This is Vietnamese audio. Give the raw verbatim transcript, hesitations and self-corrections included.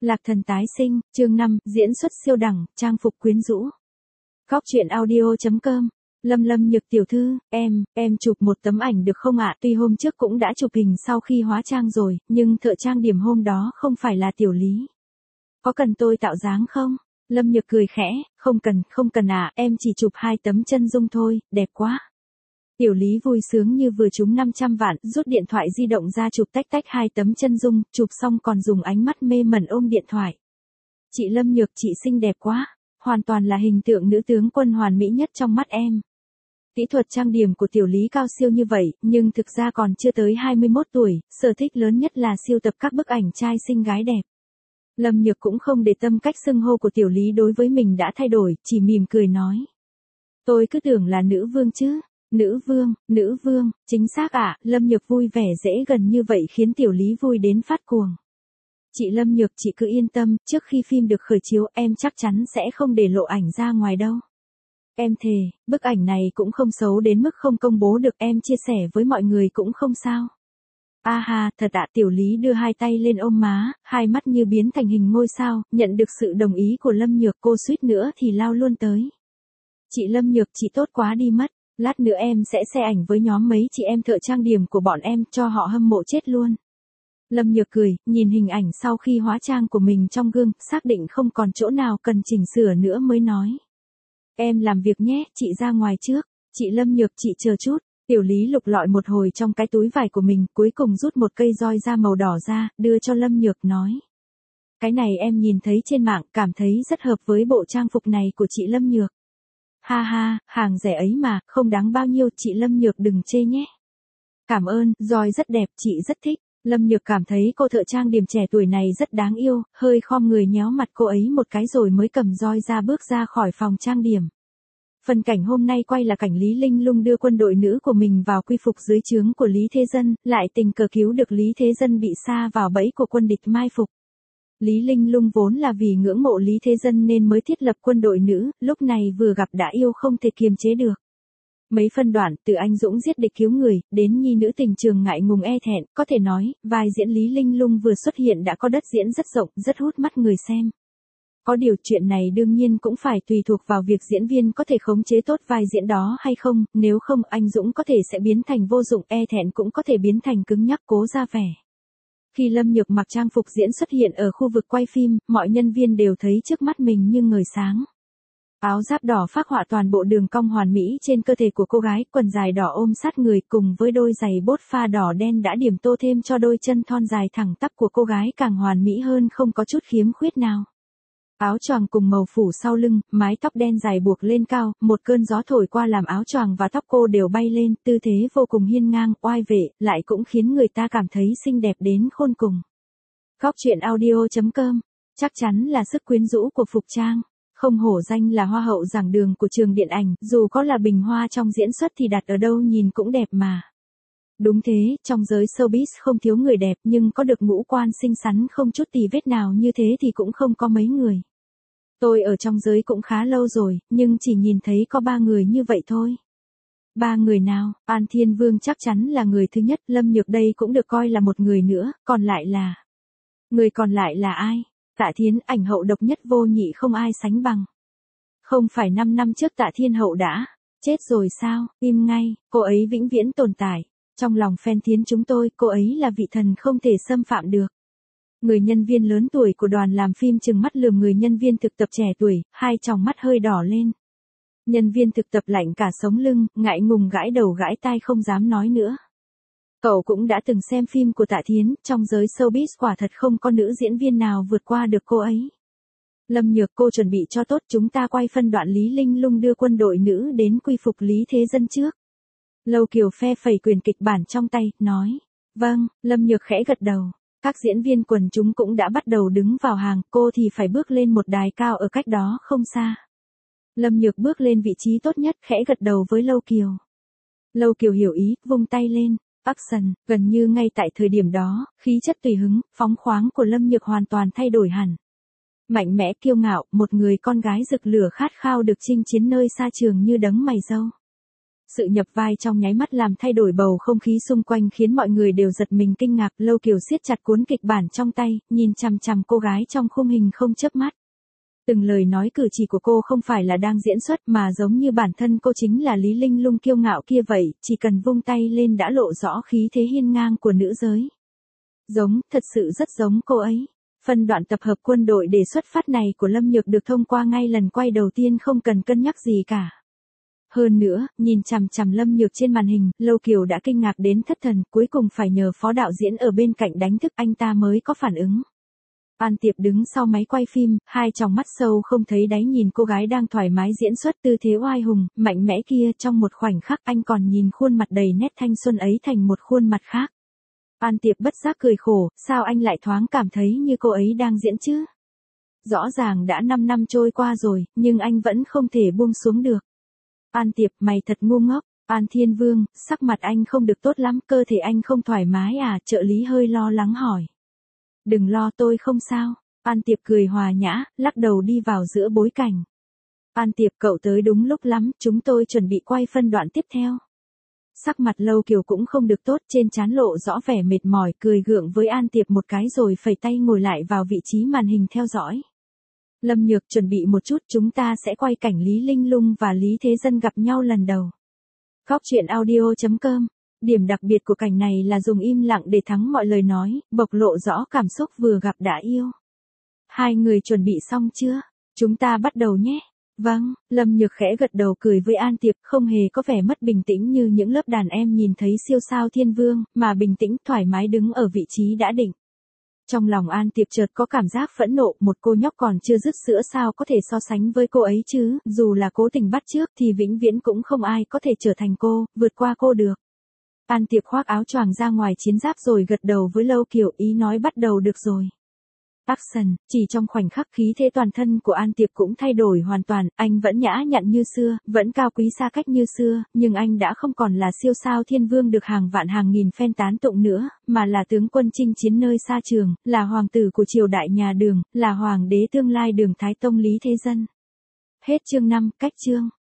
Lạc thần tái sinh, chương năm, diễn xuất siêu đẳng, trang phục quyến rũ. Góc truyện audio chấm com. Lâm Lâm Nhược tiểu thư, em, em chụp một tấm ảnh được không ạ? Tuy hôm trước cũng đã chụp hình sau khi hóa trang rồi, nhưng thợ trang điểm hôm đó không phải là Tiểu Lý. Có cần tôi tạo dáng không? Lâm Nhược cười khẽ, không cần, không cần ạ, em chỉ chụp hai tấm chân dung thôi, đẹp quá. Tiểu Lý vui sướng như vừa trúng năm trăm vạn, rút điện thoại di động ra chụp tách tách hai tấm chân dung, chụp xong còn dùng ánh mắt mê mẩn ôm điện thoại. Chị Lâm Nhược, chị xinh đẹp quá, hoàn toàn là hình tượng nữ tướng quân hoàn mỹ nhất trong mắt em. Kỹ thuật trang điểm của Tiểu Lý cao siêu như vậy, nhưng thực ra còn chưa tới hai mươi mốt tuổi, sở thích lớn nhất là sưu tập các bức ảnh trai xinh gái đẹp. Lâm Nhược cũng không để tâm cách xưng hô của Tiểu Lý đối với mình đã thay đổi, chỉ mỉm cười nói. Tôi cứ tưởng là nữ vương chứ. Nữ vương, nữ vương, chính xác ạ, Lâm Nhược vui vẻ dễ gần như vậy khiến Tiểu Lý vui đến phát cuồng. Chị Lâm Nhược, chị cứ yên tâm, trước khi phim được khởi chiếu em chắc chắn sẽ không để lộ ảnh ra ngoài đâu. Em thề, bức ảnh này cũng không xấu đến mức không công bố được, em chia sẻ với mọi người cũng không sao. A ha, thật ạ. Tiểu Lý đưa hai tay lên ôm má, hai mắt như biến thành hình ngôi sao, nhận được sự đồng ý của Lâm Nhược cô suýt nữa thì lao luôn tới. Chị Lâm Nhược, chị tốt quá đi mất. Lát nữa em sẽ share ảnh với nhóm mấy chị em thợ trang điểm của bọn em cho họ hâm mộ chết luôn. Lâm Nhược cười, nhìn hình ảnh sau khi hóa trang của mình trong gương, xác định không còn chỗ nào cần chỉnh sửa nữa mới nói. Em làm việc nhé, chị ra ngoài trước. Chị Lâm Nhược, chị chờ chút. Tiểu Lý lục lọi một hồi trong cái túi vải của mình, cuối cùng rút một cây roi da màu đỏ ra, đưa cho Lâm Nhược nói. Cái này em nhìn thấy trên mạng, cảm thấy rất hợp với bộ trang phục này của chị Lâm Nhược. Ha ha, hàng rẻ ấy mà, không đáng bao nhiêu, chị Lâm Nhược đừng chê nhé. Cảm ơn, roi rất đẹp, chị rất thích. Lâm Nhược cảm thấy cô thợ trang điểm trẻ tuổi này rất đáng yêu, hơi khom người nhéo mặt cô ấy một cái rồi mới cầm roi ra bước ra khỏi phòng trang điểm. Phần cảnh hôm nay quay là cảnh Lý Linh Lung đưa quân đội nữ của mình vào quy phục dưới trướng của Lý Thế Dân, lại tình cờ cứu được Lý Thế Dân bị sa vào bẫy của quân địch mai phục. Lý Linh Lung vốn là vì ngưỡng mộ Lý Thế Dân nên mới thiết lập quân đội nữ, lúc này vừa gặp đã yêu không thể kiềm chế được. Mấy phân đoạn, từ anh dũng giết địch cứu người, đến nhi nữ tình trường ngại ngùng e thẹn, có thể nói, vai diễn Lý Linh Lung vừa xuất hiện đã có đất diễn rất rộng, rất hút mắt người xem. Có điều chuyện này đương nhiên cũng phải tùy thuộc vào việc diễn viên có thể khống chế tốt vai diễn đó hay không, nếu không anh dũng có thể sẽ biến thành vô dụng, e thẹn cũng có thể biến thành cứng nhắc cố ra vẻ. Khi Lâm Nhược mặc trang phục diễn xuất hiện ở khu vực quay phim, mọi nhân viên đều thấy trước mắt mình như ngời sáng. Áo giáp đỏ phác họa toàn bộ đường cong hoàn mỹ trên cơ thể của cô gái, quần dài đỏ ôm sát người cùng với đôi giày bốt pha đỏ đen đã điểm tô thêm cho đôi chân thon dài thẳng tắp của cô gái càng hoàn mỹ hơn, không có chút khiếm khuyết nào. Áo choàng cùng màu phủ sau lưng, mái tóc đen dài buộc lên cao, một cơn gió thổi qua làm áo choàng và tóc cô đều bay lên, tư thế vô cùng hiên ngang, oai vệ, lại cũng khiến người ta cảm thấy xinh đẹp đến khôn cùng. Góc truyện audio chấm com, chắc chắn là sức quyến rũ của phục trang. Không hổ danh là hoa hậu giảng đường của trường điện ảnh, dù có là bình hoa trong diễn xuất thì đặt ở đâu nhìn cũng đẹp mà. Đúng thế, trong giới showbiz không thiếu người đẹp nhưng có được ngũ quan xinh xắn không chút tì vết nào như thế thì cũng không có mấy người. Tôi ở trong giới cũng khá lâu rồi, nhưng chỉ nhìn thấy có ba người như vậy thôi. Ba người nào? An Thiên Vương chắc chắn là người thứ nhất, Lâm Nhược đây cũng được coi là một người nữa, còn lại là... Người còn lại là ai? Tạ Thiến, ảnh hậu độc nhất vô nhị không ai sánh bằng. Không phải năm năm trước Tạ Thiên hậu đã chết rồi sao? Im ngay, cô ấy vĩnh viễn tồn tại. Trong lòng fan Thiến chúng tôi, cô ấy là vị thần không thể xâm phạm được. Người nhân viên lớn tuổi của đoàn làm phim trừng mắt lườm người nhân viên thực tập trẻ tuổi, hai tròng mắt hơi đỏ lên. Nhân viên thực tập lạnh cả sống lưng, ngại ngùng gãi đầu gãi tai không dám nói nữa. Cậu cũng đã từng xem phim của Tạ Thiến, trong giới showbiz quả thật không có nữ diễn viên nào vượt qua được cô ấy. Lâm Nhược, cô chuẩn bị cho tốt, chúng ta quay phân đoạn Lý Linh Lung đưa quân đội nữ đến quy phục Lý Thế Dân trước. Lâu Kiều phe phẩy quyền kịch bản trong tay, nói. Vâng, Lâm Nhược khẽ gật đầu. Các diễn viên quần chúng cũng đã bắt đầu đứng vào hàng, cô thì phải bước lên một đài cao ở cách đó không xa. Lâm Nhược bước lên vị trí tốt nhất, khẽ gật đầu với Lâu Kiều. Lâu Kiều hiểu ý, vung tay lên. Action, gần như ngay tại thời điểm đó, khí chất tùy hứng, phóng khoáng của Lâm Nhược hoàn toàn thay đổi hẳn. Mạnh mẽ kiêu ngạo, một người con gái rực lửa khát khao được chinh chiến nơi xa trường như đấng mày râu. Sự nhập vai trong nháy mắt làm thay đổi bầu không khí xung quanh khiến mọi người đều giật mình kinh ngạc. Lâu Kiều siết chặt cuốn kịch bản trong tay, nhìn chằm chằm cô gái trong khung hình không chớp mắt. Từng lời nói cử chỉ của cô không phải là đang diễn xuất mà giống như bản thân cô chính là Lý Linh Lung kiêu ngạo kia vậy, chỉ cần vung tay lên đã lộ rõ khí thế hiên ngang của nữ giới. Giống, thật sự rất giống cô ấy. Phân đoạn tập hợp quân đội để xuất phát này của Lâm Nhược được thông qua ngay lần quay đầu tiên không cần cân nhắc gì cả. Hơn nữa, nhìn chằm chằm Lâm Nhược trên màn hình, Lâu Kiều đã kinh ngạc đến thất thần, cuối cùng phải nhờ phó đạo diễn ở bên cạnh đánh thức anh ta mới có phản ứng. An Tiệp đứng sau máy quay phim, hai tròng mắt sâu không thấy đáy nhìn cô gái đang thoải mái diễn xuất tư thế oai hùng, mạnh mẽ kia. Trong một khoảnh khắc anh còn nhìn khuôn mặt đầy nét thanh xuân ấy thành một khuôn mặt khác. An Tiệp bất giác cười khổ, sao anh lại thoáng cảm thấy như cô ấy đang diễn chứ? Rõ ràng đã năm năm trôi qua rồi, nhưng anh vẫn không thể buông xuống được. An Tiệp, mày thật ngu ngốc. An Thiên Vương, sắc mặt anh không được tốt lắm, cơ thể anh không thoải mái à? Trợ lý hơi lo lắng hỏi. Đừng lo, tôi không sao. An Tiệp cười hòa nhã, lắc đầu đi vào giữa bối cảnh. An Tiệp, cậu tới đúng lúc lắm, chúng tôi chuẩn bị quay phân đoạn tiếp theo. Sắc mặt Lâu Kiều cũng không được tốt, trên trán lộ rõ vẻ mệt mỏi, cười gượng với An Tiệp một cái rồi phẩy tay ngồi lại vào vị trí màn hình theo dõi. Lâm Nhược, chuẩn bị một chút, chúng ta sẽ quay cảnh Lý Linh Lung và Lý Thế Dân gặp nhau lần đầu. Góc truyện audio chấm com. Điểm đặc biệt của cảnh này là dùng im lặng để thắng mọi lời nói, bộc lộ rõ cảm xúc vừa gặp đã yêu. Hai người chuẩn bị xong chưa? Chúng ta bắt đầu nhé. Vâng, Lâm Nhược khẽ gật đầu cười với An Tiệp, không hề có vẻ mất bình tĩnh như những lớp đàn em nhìn thấy siêu sao Thiên Vương, mà bình tĩnh thoải mái đứng ở vị trí đã định. Trong lòng An Tiệp chợt có cảm giác phẫn nộ, một cô nhóc còn chưa dứt sữa sao có thể so sánh với cô ấy chứ, dù là cố tình bắt chước thì vĩnh viễn cũng không ai có thể trở thành cô, vượt qua cô được. An Tiệp khoác áo choàng ra ngoài chiến giáp rồi gật đầu với Lâu Kiều, ý nói bắt đầu được rồi. Action, chỉ trong khoảnh khắc khí thế toàn thân của An Tiệp cũng thay đổi hoàn toàn, anh vẫn nhã nhặn như xưa, vẫn cao quý xa cách như xưa, nhưng anh đã không còn là siêu sao Thiên Vương được hàng vạn hàng nghìn fan tán tụng nữa, mà là tướng quân chinh chiến nơi xa trường, là hoàng tử của triều đại nhà Đường, là hoàng đế tương lai Đường Thái Tông Lý Thế Dân. Hết chương năm, cách chương.